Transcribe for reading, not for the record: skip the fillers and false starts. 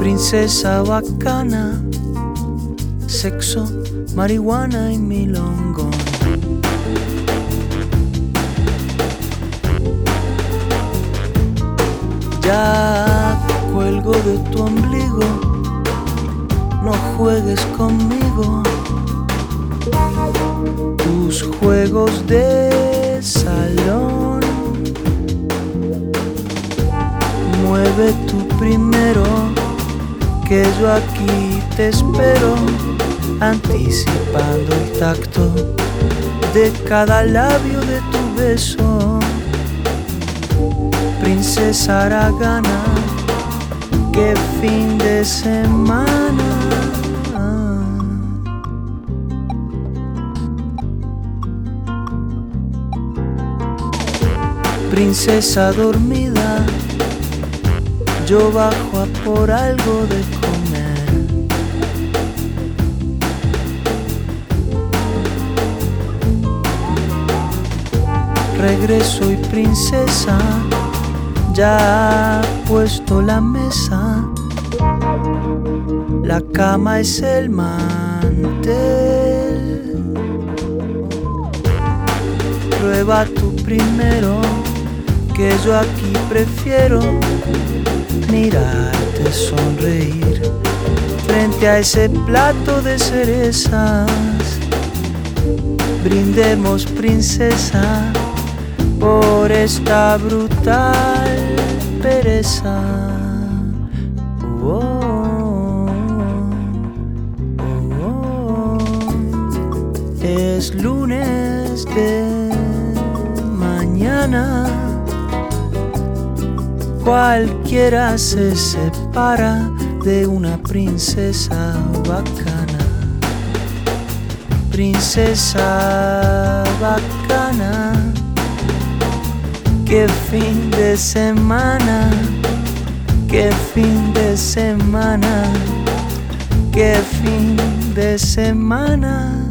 Princesa bacana, sexo, marihuana y milongón. Ya cuelgo de tu ombligo, no juegues conmigo. Tus juegos de salón, mueve tú primero, que yo aquí te espero, anticipando el tacto de cada labio de tu beso. Princesa haragana, qué fin de semana. Princesa dormida, yo bajo a por algo de comer. Regreso y princesa, ya ha puesto la mesa. La cama es el mantel. Prueba tú primero, que yo aquí prefiero mirarte sonreír frente a ese plato de cerezas. Brindemos, princesa, por esta brutal pereza. Oh, oh, oh. Es lunes de mañana, cualquiera se separa de una princesa bacana. Princesa bacana, qué fin de semana, qué fin de semana, qué fin de semana.